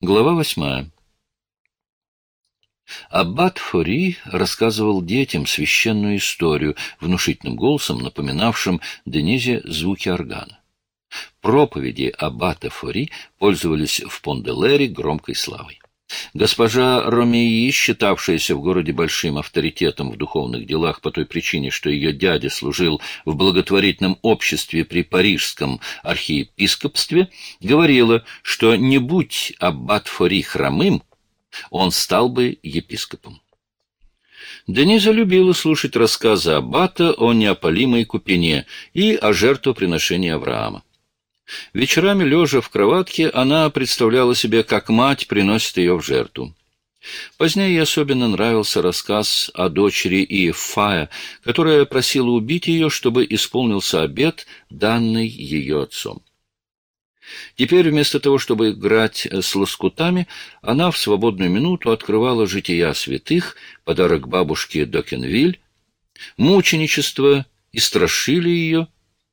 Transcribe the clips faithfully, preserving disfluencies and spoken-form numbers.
Глава восьмая. Аббат Фори рассказывал детям священную историю, внушительным голосом напоминавшим Денизе звуки органа. Проповеди аббата Фори пользовались в Пон-де-Лере громкой славой. Госпожа Ромеи, считавшаяся в городе большим авторитетом в духовных делах по той причине, что ее дядя служил в благотворительном обществе при парижском архиепископстве, говорила, что не будь аббат Фори хромым, он стал бы епископом. Дениза любила слушать рассказы аббата о неопалимой купине и о жертвоприношении Авраама. Вечерами, лежа в кроватке, она представляла себе, как мать приносит ее в жертву. Позднее ей особенно нравился рассказ о дочери Иеффая, которая просила убить ее, чтобы исполнился обет, данный ее отцом. Теперь, вместо того, чтобы играть с лоскутами, она в свободную минуту открывала «Жития святых», подарок бабушке Докенвиль, мученичество, и страшили ее,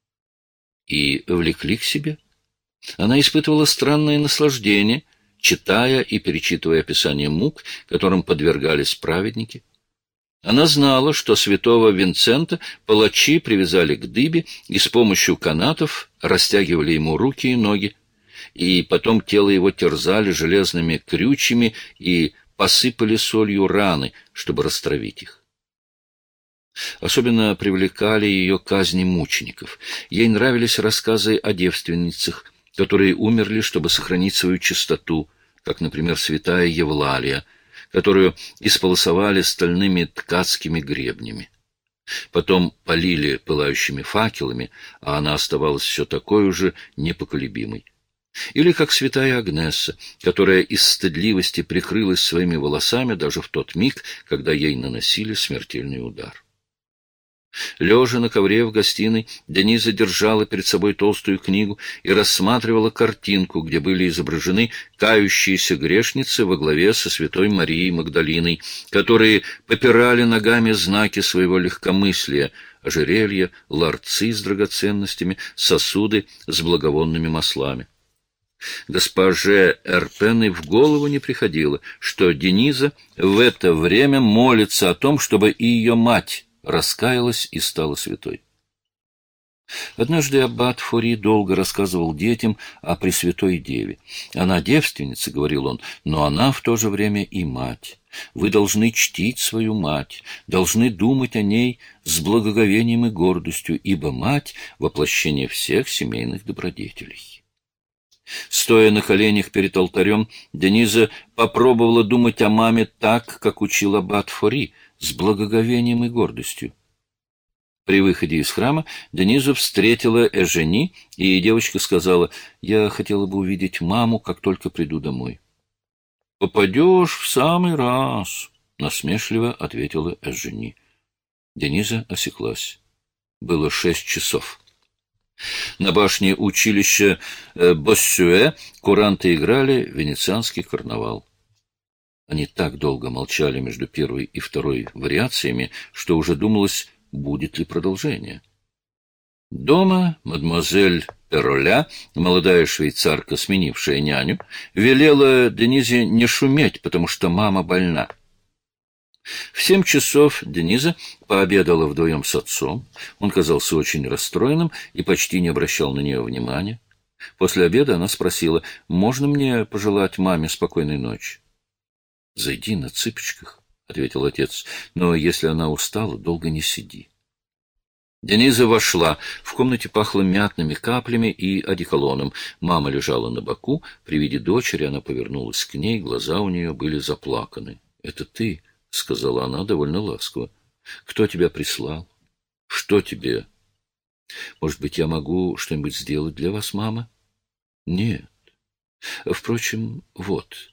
и влекли к себе. Она испытывала странное наслаждение, читая и перечитывая описание мук, которым подвергались праведники. Она знала, что святого Винцента палачи привязали к дыбе и с помощью канатов растягивали ему руки и ноги, и потом тело его терзали железными крючьями и посыпали солью раны, чтобы растравить их. Особенно привлекали ее казни мучеников. Ей нравились рассказы о девственницах, которые умерли, чтобы сохранить свою чистоту, как, например, святая Евлалия, которую исполосовали стальными ткацкими гребнями. Потом полили пылающими факелами, а она оставалась все такой же непоколебимой. Или как святая Агнесса, которая из стыдливости прикрылась своими волосами даже в тот миг, когда ей наносили смертельный удар. Лежа на ковре в гостиной, Дениза держала перед собой толстую книгу и рассматривала картинку, где были изображены кающиеся грешницы во главе со святой Марией Магдалиной, которые попирали ногами знаки своего легкомыслия, ожерелья, ларцы с драгоценностями, сосуды с благовонными маслами. Госпоже Эрпен и в голову не приходило, что Дениза в это время молится о том, чтобы и ее мать раскаялась и стала святой. Однажды аббат Фори долго рассказывал детям о Пресвятой Деве. «Она девственница, — говорил он, — но она в то же время и мать. Вы должны чтить свою мать, должны думать о ней с благоговением и гордостью, ибо мать — воплощение всех семейных добродетелей». Стоя на коленях перед алтарем, Дениза попробовала думать о маме так, как учил аббат Фори, с благоговением и гордостью. При выходе из храма Денизу встретила Эжени, и девочка сказала: «Я хотела бы увидеть маму, как только приду домой». «Попадешь в самый раз», — насмешливо ответила Эжени. Дениза осеклась. Было шесть часов. На башне училища Боссюэ куранты играли венецианский карнавал. Они так долго молчали между первой и второй вариациями, что уже думалось, будет ли продолжение. Дома мадемуазель Пероля, молодая швейцарка, сменившая няню, велела Денизе не шуметь, потому что мама больна. В семь часов Дениза пообедала вдвоем с отцом. Он казался очень расстроенным и почти не обращал на нее внимания. После обеда она спросила: «Можно мне пожелать маме спокойной ночи?» «Зайди на цыпочках», — ответил отец, — «но если она устала, долго не сиди». Дениза вошла. В комнате пахло мятными каплями и одеколоном. Мама лежала на боку. При виде дочери она повернулась к ней, глаза у нее были заплаканы. «Это ты?» — сказала она довольно ласково. «Кто тебя прислал? Что тебе? Может быть, я могу что-нибудь сделать для вас, мама?» «Нет. Впрочем, вот.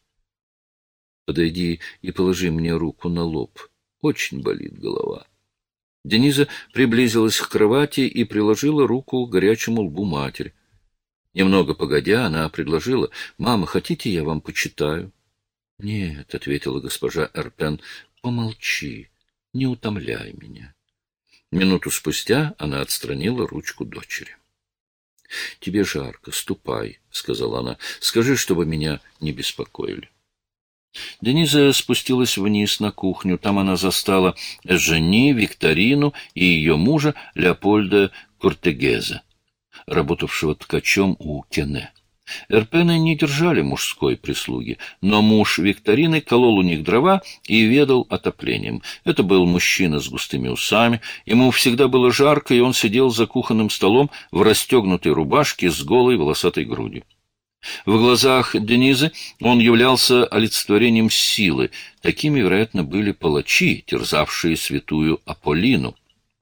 Подойди и положи мне руку на лоб. Очень болит голова». Дениза приблизилась к кровати и приложила руку к горячему лбу матери. Немного погодя, она предложила: «Мама, хотите, я вам почитаю?» «Нет», — ответила госпожа Эрпен, — «помолчи, не утомляй меня». Минуту спустя она отстранила ручку дочери. — Тебе жарко, ступай, — сказала она. — Скажи, чтобы меня не беспокоили. Дениза спустилась вниз на кухню. Там она застала Жени, Викторину и ее мужа Леопольда Кортегеза, работавшего ткачом у Кене. Эрпены не держали мужской прислуги, но муж Викторины колол у них дрова и ведал отоплением. Это был мужчина с густыми усами, ему всегда было жарко, и он сидел за кухонным столом в расстегнутой рубашке с голой волосатой грудью. В глазах Денизы он являлся олицетворением силы. Такими, вероятно, были палачи, терзавшие святую Аполлину.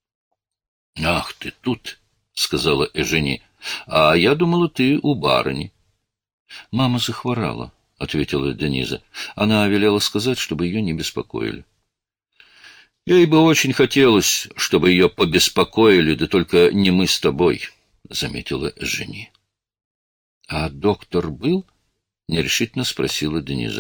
— Ах, ты тут, — сказала Эжени, — а я думала, ты у барыни. — Мама захворала, — ответила Дениза. Она велела сказать, чтобы ее не беспокоили. — Ей бы очень хотелось, чтобы ее побеспокоили, да только не мы с тобой, — заметила Эжени. — А доктор был? — нерешительно спросила Дениза.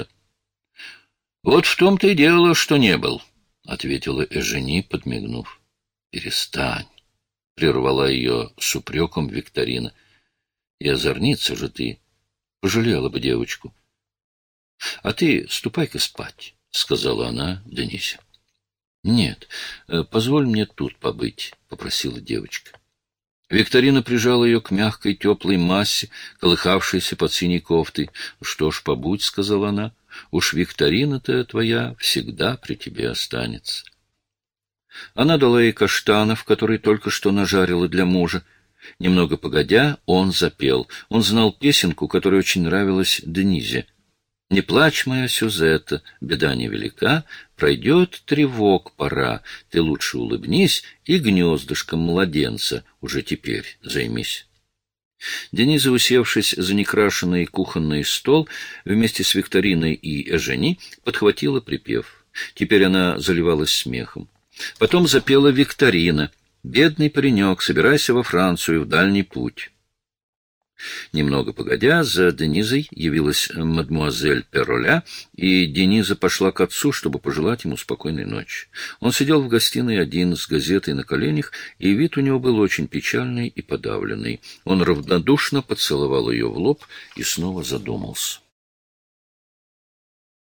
— Вот в том-то и дело, что не был, — ответила Эжени, подмигнув. — Перестань, — прервала ее с упреком Викторина. — И озорница же ты. Пожалела бы девочку. — А ты ступай-ка спать, — сказала она Денисе. — Нет, позволь мне тут побыть, — попросила девочка. Викторина прижала ее к мягкой теплой массе, колыхавшейся под синей кофтой. — Что ж, побудь, — сказала она, — уж Викторина-то твоя всегда при тебе останется. Она дала ей каштанов, которые только что нажарила для мужа. Немного погодя, он запел. Он знал песенку, которая очень нравилась Денизе. «Не плачь, моя Сюзетта, беда невелика, пройдет тревог пора, ты лучше улыбнись и гнездышком младенца уже теперь займись». Дениза, усевшись за некрашенный кухонный стол, вместе с Викториной и Эжени, подхватила припев. Теперь она заливалась смехом. Потом запела Викторина: «Бедный паренек, собирайся во Францию в дальний путь». Немного погодя, за Денизой явилась мадмуазель Перроля, и Дениза пошла к отцу, чтобы пожелать ему спокойной ночи. Он сидел в гостиной один с газетой на коленях, и вид у него был очень печальный и подавленный. Он равнодушно поцеловал ее в лоб и снова задумался.